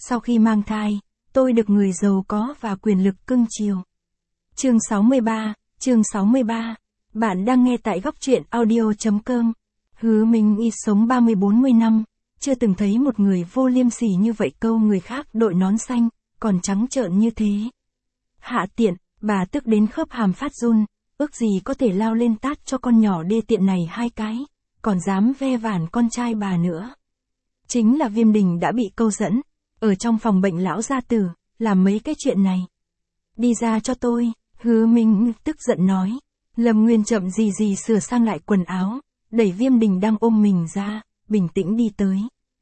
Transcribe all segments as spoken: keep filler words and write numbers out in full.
Sau khi mang thai, tôi được người giàu có và quyền lực cưng chiều. Chương sáu mươi ba, chương sáu mươi ba. Bạn đang nghe tại góc truyện audio chấm com. Hứa Minh Y sống ba mươi bốn mươi năm, chưa từng thấy một người vô liêm sỉ như vậy, câu người khác đội nón xanh, còn trắng trợn như thế. Hạ tiện, bà tức đến khớp hàm phát run, ước gì có thể lao lên tát cho con nhỏ đê tiện này hai cái, còn dám ve vản con trai bà nữa. Chính là Viêm Đình đã bị câu dẫn, ở trong phòng bệnh lão gia tử, làm mấy cái chuyện này. Đi ra cho tôi, Hứa Minh tức giận nói. Lâm Nguyên chậm gì gì sửa sang lại quần áo, đẩy Viêm Đình đang ôm mình ra, bình tĩnh đi tới.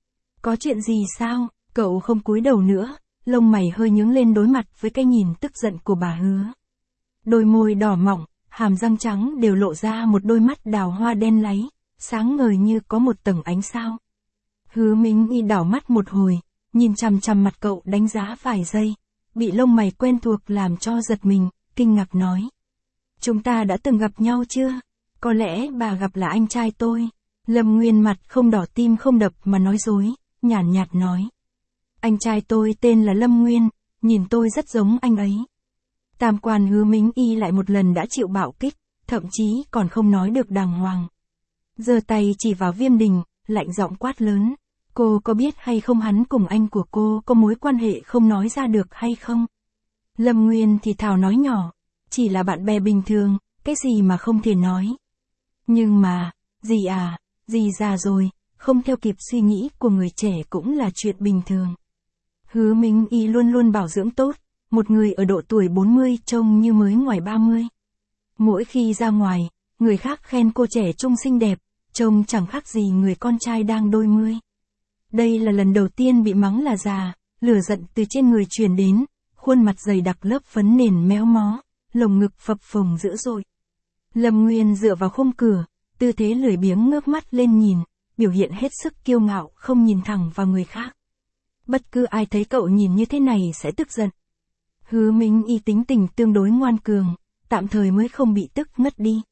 Có chuyện gì sao? Cậu không cúi đầu nữa, lông mày hơi nhướng lên đối mặt với cái nhìn tức giận của bà Hứa. Đôi môi đỏ mọng, hàm răng trắng đều lộ ra một đôi mắt đào hoa đen láy, sáng ngời như có một tầng ánh sao. Hứa Minh Y đảo mắt một hồi, nhìn chằm chằm mặt cậu đánh giá vài giây, bị lông mày quen thuộc làm cho giật mình, kinh ngạc nói. Chúng ta đã từng gặp nhau chưa? Có lẽ bà gặp là anh trai tôi. Lâm Nguyên mặt không đỏ tim không đập mà nói dối, nhàn nhạt nói. Anh trai tôi tên là Lâm Nguyên, nhìn tôi rất giống anh ấy. Tam quan Hứa Minh Y lại một lần đã chịu bạo kích, thậm chí còn không nói được đàng hoàng. Giơ tay chỉ vào Viêm Đình, lạnh giọng quát lớn. Cô có biết hay không hắn cùng anh của cô có mối quan hệ không nói ra được hay không? Lâm Nguyên thì thào nói nhỏ. Chỉ là bạn bè bình thường, cái gì mà không thể nói. Nhưng mà, dì à, dì già rồi, không theo kịp suy nghĩ của người trẻ cũng là chuyện bình thường. Hứa Minh Y luôn luôn bảo dưỡng tốt, một người ở độ tuổi bốn mươi trông như mới ngoài ba mươi. Mỗi khi ra ngoài, người khác khen cô trẻ trung xinh đẹp, trông chẳng khác gì người con trai đang đôi mươi. Đây là lần đầu tiên bị mắng là già, lửa giận từ trên người truyền đến, khuôn mặt dày đặc lớp phấn nền méo mó, lồng ngực phập phồng dữ dội. Lâm Nguyên dựa vào khung cửa, tư thế lười biếng ngước mắt lên nhìn, biểu hiện hết sức kiêu ngạo không nhìn thẳng vào người khác. Bất cứ ai thấy cậu nhìn như thế này sẽ tức giận. Hứa Minh Y tính tình tương đối ngoan cường, tạm thời mới không bị tức ngất đi.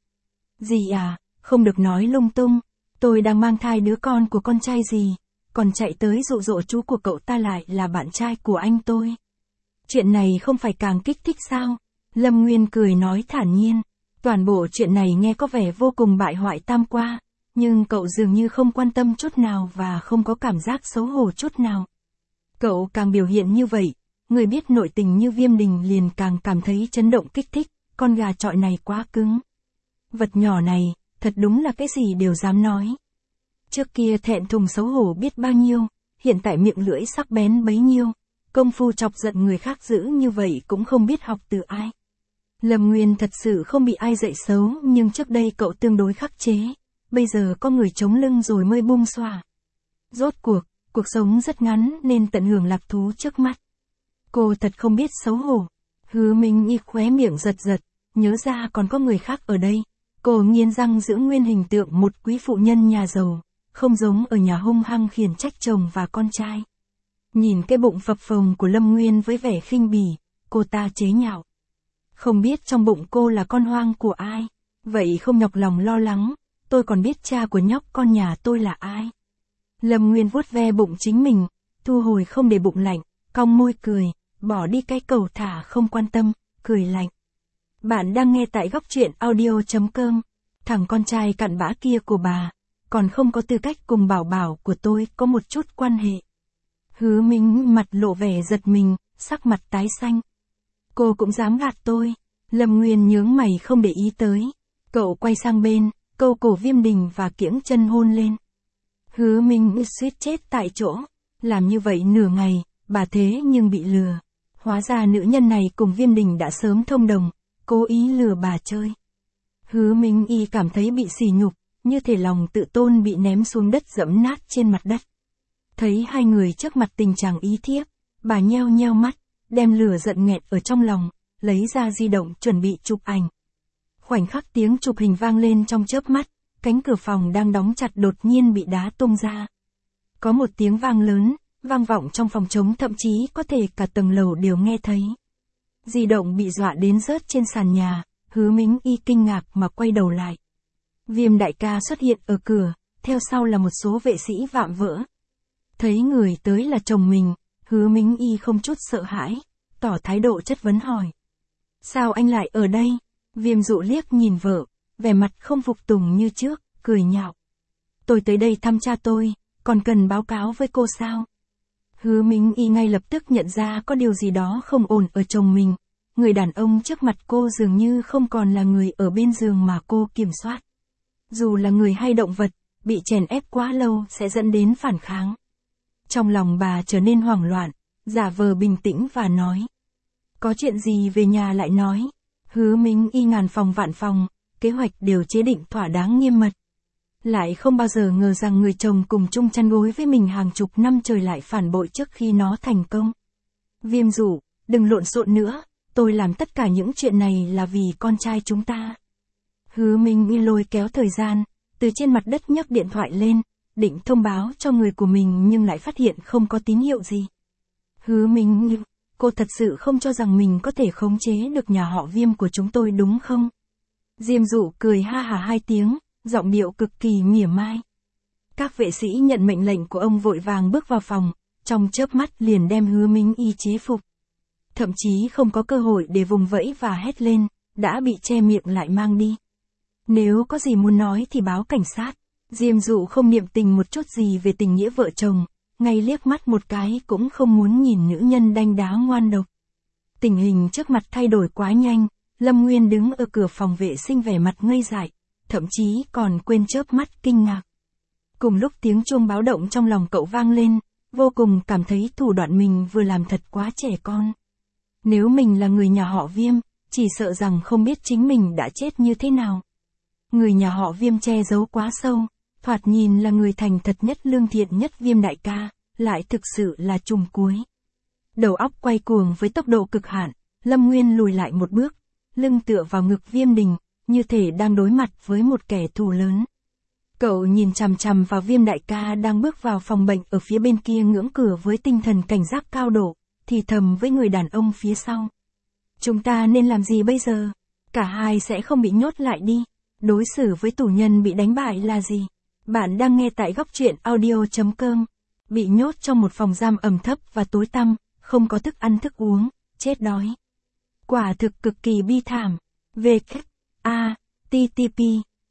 Dì à, không được nói lung tung, tôi đang mang thai đứa con của con trai dì, còn chạy tới dụ dỗ chú của cậu ta lại là bạn trai của anh tôi. Chuyện này không phải càng kích thích sao? Lâm Nguyên cười nói thản nhiên. Toàn bộ chuyện này nghe có vẻ vô cùng bại hoại tam qua, nhưng cậu dường như không quan tâm chút nào và không có cảm giác xấu hổ chút nào. Cậu càng biểu hiện như vậy, người biết nội tình như Viêm Đình liền càng cảm thấy chấn động kích thích, con gà chọi này quá cứng. Vật nhỏ này, thật đúng là cái gì đều dám nói. Trước kia thẹn thùng xấu hổ biết bao nhiêu, hiện tại miệng lưỡi sắc bén bấy nhiêu, công phu chọc giận người khác dữ như vậy cũng không biết học từ ai. Lâm Nguyên thật sự không bị ai dạy xấu, nhưng trước đây cậu tương đối khắc chế, bây giờ có người chống lưng rồi mới buông xòa. Rốt cuộc, cuộc sống rất ngắn nên tận hưởng lạc thú trước mắt. Cô thật không biết xấu hổ. Hứa Minh Y khóe miệng giật giật, nhớ ra còn có người khác ở đây. Cô nghiến răng giữ nguyên hình tượng một quý phụ nhân nhà giàu, không giống ở nhà hung hăng khiển trách chồng và con trai. Nhìn cái bụng phập phồng của Lâm Nguyên với vẻ khinh bỉ, cô ta chế nhạo. Không biết trong bụng cô là con hoang của ai, vậy không nhọc lòng lo lắng, tôi còn biết cha của nhóc con nhà tôi là ai. Lâm Nguyên vuốt ve bụng chính mình, thu hồi không để bụng lạnh, cong môi cười, bỏ đi cái cầu thả không quan tâm, cười lạnh. Bạn đang nghe tại góc truyện audio chấm com. Thằng con trai cặn bã kia của bà, còn không có tư cách cùng bảo bảo của tôi có một chút quan hệ. Hứa Minh mặt lộ vẻ giật mình, sắc mặt tái xanh. Cô cũng dám gạt tôi. Lâm Nguyên nhướng mày không để ý tới. Cậu quay sang bên, câu cổ Viêm Đình và kiễng chân hôn lên. Hứa Minh suýt chết tại chỗ. Làm như vậy nửa ngày, bà thế nhưng bị lừa. Hóa ra nữ nhân này cùng Viêm Đình đã sớm thông đồng, cố ý lừa bà chơi. Hứa Minh Y cảm thấy bị sỉ nhục, như thể lòng tự tôn bị ném xuống đất dẫm nát trên mặt đất. Thấy hai người trước mặt tình trạng ý thiếp, bà nheo nheo mắt, đem lửa giận nghẹt ở trong lòng, lấy ra di động chuẩn bị chụp ảnh. Khoảnh khắc tiếng chụp hình vang lên trong chớp mắt, cánh cửa phòng đang đóng chặt đột nhiên bị đá tung ra. Có một tiếng vang lớn, vang vọng trong phòng trống, thậm chí có thể cả tầng lầu đều nghe thấy. Di động bị dọa đến rớt trên sàn nhà, Hứa Minh Y kinh ngạc mà quay đầu lại. Viêm đại ca xuất hiện ở cửa, theo sau là một số vệ sĩ vạm vỡ. Thấy người tới là chồng mình, Hứa Mính Y không chút sợ hãi, tỏ thái độ chất vấn hỏi. Sao anh lại ở đây? Viêm Dụ liếc nhìn vợ, vẻ mặt không phục tùng như trước, cười nhạo. Tôi tới đây thăm cha tôi, còn cần báo cáo với cô sao? Hứa Mính Y ngay lập tức nhận ra có điều gì đó không ổn ở chồng mình. Người đàn ông trước mặt cô dường như không còn là người ở bên giường mà cô kiểm soát. Dù là người hay động vật, bị chèn ép quá lâu sẽ dẫn đến phản kháng. Trong lòng bà trở nên hoảng loạn, giả vờ bình tĩnh và nói. Có chuyện gì về nhà lại nói. Hứa Mính Y ngàn phòng vạn phòng, kế hoạch đều chế định thỏa đáng nghiêm mật. Lại không bao giờ ngờ rằng người chồng cùng chung chăn gối với mình hàng chục năm trời lại phản bội trước khi nó thành công. Viêm Dụ, đừng lộn xộn nữa, tôi làm tất cả những chuyện này là vì con trai chúng ta. Hứa Mính Y lôi kéo thời gian, từ trên mặt đất nhấc điện thoại lên, định thông báo cho người của mình nhưng lại phát hiện không có tín hiệu gì. Hứa Mính Y, cô thật sự không cho rằng mình có thể khống chế được nhà họ Viêm của chúng tôi đúng không? Diêm Dụ cười ha hả hai tiếng, giọng điệu cực kỳ mỉa mai. Các vệ sĩ nhận mệnh lệnh của ông vội vàng bước vào phòng, trong chớp mắt liền đem Hứa Mính Y chế phục. Thậm chí không có cơ hội để vùng vẫy và hét lên, đã bị che miệng lại mang đi. Nếu có gì muốn nói thì báo cảnh sát. Diêm Dụ không niệm tình một chút gì về tình nghĩa vợ chồng, ngay liếc mắt một cái cũng không muốn nhìn nữ nhân đanh đá ngoan độc. Tình hình trước mặt thay đổi quá nhanh, Lâm Nguyên đứng ở cửa phòng vệ sinh vẻ mặt ngây dại, thậm chí còn quên chớp mắt kinh ngạc. Cùng lúc tiếng chuông báo động trong lòng cậu vang lên, vô cùng cảm thấy thủ đoạn mình vừa làm thật quá trẻ con. Nếu mình là người nhà họ Viêm, chỉ sợ rằng không biết chính mình đã chết như thế nào. Người nhà họ Viêm che giấu quá sâu, thoạt nhìn là người thành thật nhất lương thiện nhất Viêm đại ca, lại thực sự là trùm cuối. Đầu óc quay cuồng với tốc độ cực hạn, Lâm Nguyên lùi lại một bước, lưng tựa vào ngực Viêm Đình, như thể đang đối mặt với một kẻ thù lớn. Cậu nhìn chằm chằm vào Viêm đại ca đang bước vào phòng bệnh ở phía bên kia ngưỡng cửa với tinh thần cảnh giác cao độ, thì thầm với người đàn ông phía sau. Chúng ta nên làm gì bây giờ? Cả hai sẽ không bị nhốt lại đi. Đối xử với tù nhân bị đánh bại là gì? Bạn đang nghe tại góc truyện audio chấm com. Bị nhốt trong một phòng giam ẩm thấp và tối tăm, không có thức ăn thức uống, chết đói. Quả thực cực kỳ bi thảm. W A T T P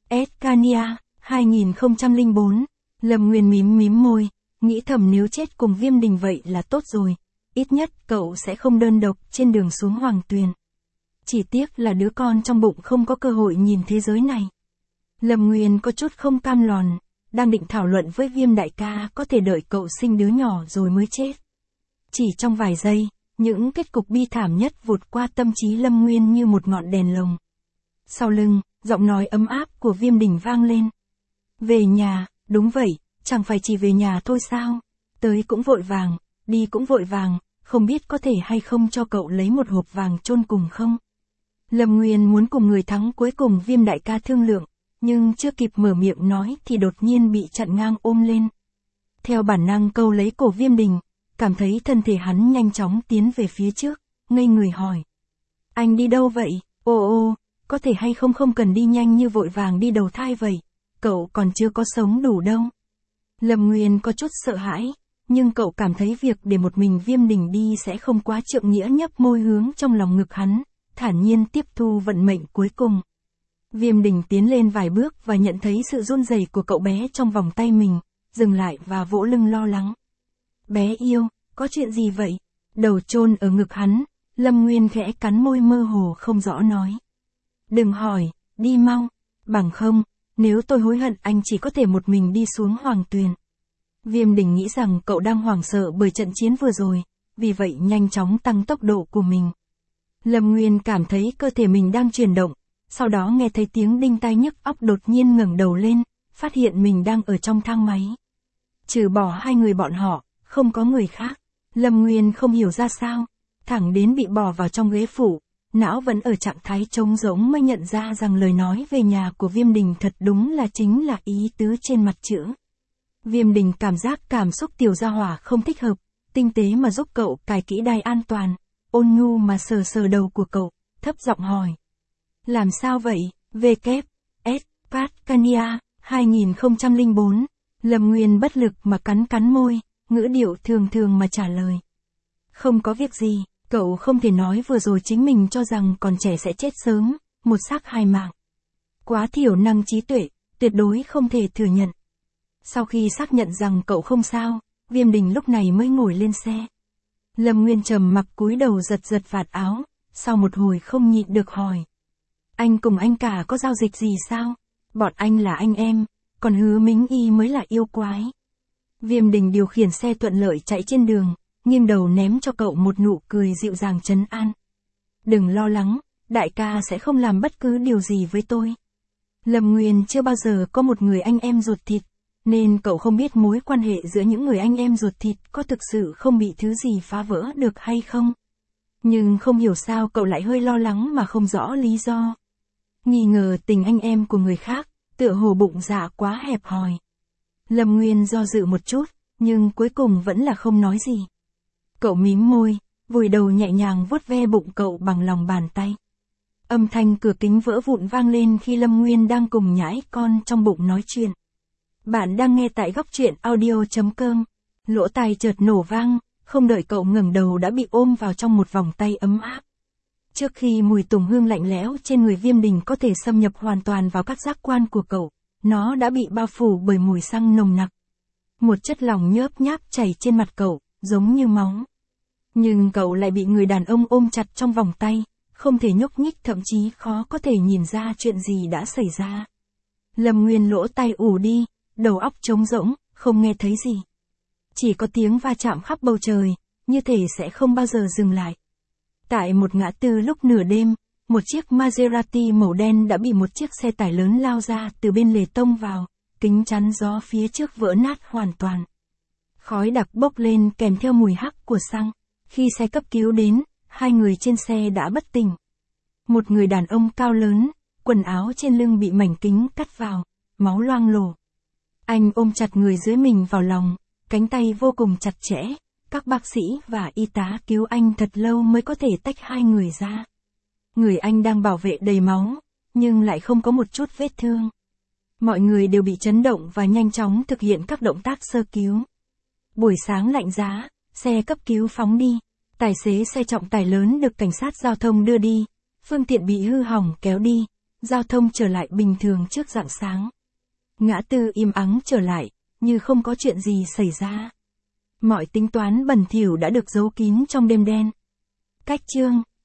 Scania hai không không bốn. Lâm Nguyên mím mím môi, nghĩ thầm nếu chết cùng Viêm Đình vậy là tốt rồi. Ít nhất cậu sẽ không đơn độc trên đường xuống Hoàng Tuyền. Chỉ tiếc là đứa con trong bụng không có cơ hội nhìn thế giới này. Lâm Nguyên có chút không cam lòng, đang định thảo luận với Viêm đại ca có thể đợi cậu sinh đứa nhỏ rồi mới chết. Chỉ trong vài giây, những kết cục bi thảm nhất vụt qua tâm trí Lâm Nguyên như một ngọn đèn lồng. Sau lưng, giọng nói ấm áp của Viêm Đình vang lên. Về nhà, đúng vậy, chẳng phải chỉ về nhà thôi sao? Tới cũng vội vàng, đi cũng vội vàng, không biết có thể hay không cho cậu lấy một hộp vàng chôn cùng không? Lâm Nguyên muốn cùng người thắng cuối cùng Viêm đại ca thương lượng, nhưng chưa kịp mở miệng nói thì đột nhiên bị chặn ngang ôm lên. Theo bản năng câu lấy cổ Viêm Đình, cảm thấy thân thể hắn nhanh chóng tiến về phía trước, ngây người hỏi. Anh đi đâu vậy? Ô ô, có thể hay không không cần đi nhanh như vội vàng đi đầu thai vậy, cậu còn chưa có sống đủ đâu. Lâm Nguyên có chút sợ hãi, nhưng cậu cảm thấy việc để một mình Viêm Đình đi sẽ không quá trượng nghĩa, nhấp môi hướng trong lòng ngực hắn, thản nhiên tiếp thu vận mệnh cuối cùng. Viêm Đình tiến lên vài bước và nhận thấy sự run rẩy của cậu bé trong vòng tay mình, dừng lại và vỗ lưng lo lắng. Bé yêu, có chuyện gì vậy? Đầu chôn ở ngực hắn, Lâm Nguyên khẽ cắn môi mơ hồ không rõ nói. Đừng hỏi, đi mau, bằng không, nếu tôi hối hận anh chỉ có thể một mình đi xuống Hoàng Tuyền. Viêm Đình nghĩ rằng cậu đang hoảng sợ bởi trận chiến vừa rồi, vì vậy nhanh chóng tăng tốc độ của mình. Lâm Nguyên cảm thấy cơ thể mình đang chuyển động, sau đó nghe thấy tiếng đinh tai nhức óc, đột nhiên ngẩng đầu lên, phát hiện mình đang ở trong thang máy. Trừ bỏ hai người bọn họ, không có người khác. Lâm Nguyên không hiểu ra sao, thẳng đến bị bỏ vào trong ghế phụ, não vẫn ở trạng thái trống rỗng mới nhận ra rằng lời nói về nhà của Viêm Đình thật đúng là chính là ý tứ trên mặt chữ. Viêm Đình cảm giác cảm xúc tiểu gia hỏa không thích hợp, tinh tế mà giúp cậu cài kỹ đai an toàn, ôn nhu mà sờ sờ đầu của cậu, thấp giọng hỏi. Làm sao vậy? W S Scania hai không không bốn. Lâm Nguyên bất lực mà cắn cắn môi, ngữ điệu thường thường mà trả lời. Không có việc gì, cậu không thể nói vừa rồi chính mình cho rằng còn trẻ sẽ chết sớm, một xác hai mạng. Quá thiểu năng trí tuệ, tuyệt đối không thể thừa nhận. Sau khi xác nhận rằng cậu không sao, Viêm Đình lúc này mới ngồi lên xe. Lâm Nguyên trầm mặc cúi đầu giật giật vạt áo, sau một hồi không nhịn được hỏi. Anh cùng anh cả có giao dịch gì sao? Bọn anh là anh em, còn Hứa Mính Y mới là yêu quái. Viêm Đình điều khiển xe thuận lợi chạy trên đường, nghiêng đầu ném cho cậu một nụ cười dịu dàng trấn an. Đừng lo lắng, đại ca sẽ không làm bất cứ điều gì với tôi. Lâm Nguyên chưa bao giờ có một người anh em ruột thịt, nên cậu không biết mối quan hệ giữa những người anh em ruột thịt có thực sự không bị thứ gì phá vỡ được hay không. Nhưng không hiểu sao cậu lại hơi lo lắng mà không rõ lý do. Nghi ngờ tình anh em của người khác, tựa hồ bụng dạ quá hẹp hòi. Lâm Nguyên do dự một chút, nhưng cuối cùng vẫn là không nói gì. Cậu mím môi, vùi đầu nhẹ nhàng vuốt ve bụng cậu bằng lòng bàn tay. Âm thanh cửa kính vỡ vụn vang lên khi Lâm Nguyên đang cùng nhãi con trong bụng nói chuyện. Bạn đang nghe tại góc truyện audio chấm com. Lỗ tai chợt nổ vang, không đợi cậu ngẩng đầu đã bị ôm vào trong một vòng tay ấm áp. Trước khi mùi tùng hương lạnh lẽo trên người Viêm Đình có thể xâm nhập hoàn toàn vào các giác quan của cậu, nó đã bị bao phủ bởi mùi xăng nồng nặc. Một chất lỏng nhớp nháp chảy trên mặt cậu, giống như máu. Nhưng cậu lại bị người đàn ông ôm chặt trong vòng tay, không thể nhúc nhích, thậm chí khó có thể nhìn ra chuyện gì đã xảy ra. Lâm Nguyên lỗ tai ù đi, đầu óc trống rỗng, không nghe thấy gì. Chỉ có tiếng va chạm khắp bầu trời, như thể sẽ không bao giờ dừng lại. Tại một ngã tư lúc nửa đêm, một chiếc Maserati màu đen đã bị một chiếc xe tải lớn lao ra từ bên lề tông vào, kính chắn gió phía trước vỡ nát hoàn toàn. Khói đặc bốc lên kèm theo mùi hắc của xăng. Khi xe cấp cứu đến, hai người trên xe đã bất tỉnh. Một người đàn ông cao lớn, quần áo trên lưng bị mảnh kính cắt vào, máu loang lổ. Anh ôm chặt người dưới mình vào lòng, cánh tay vô cùng chặt chẽ. Các bác sĩ và y tá cứu anh thật lâu mới có thể tách hai người ra. Người anh đang bảo vệ đầy máu, nhưng lại không có một chút vết thương. Mọi người đều bị chấn động và nhanh chóng thực hiện các động tác sơ cứu. Buổi sáng lạnh giá, xe cấp cứu phóng đi. Tài xế xe trọng tải lớn được cảnh sát giao thông đưa đi. Phương tiện bị hư hỏng kéo đi. Giao thông trở lại bình thường trước rạng sáng. Ngã tư im ắng trở lại, như không có chuyện gì xảy ra. Mọi tính toán bẩn thỉu đã được giấu kín trong đêm đen. Cách chương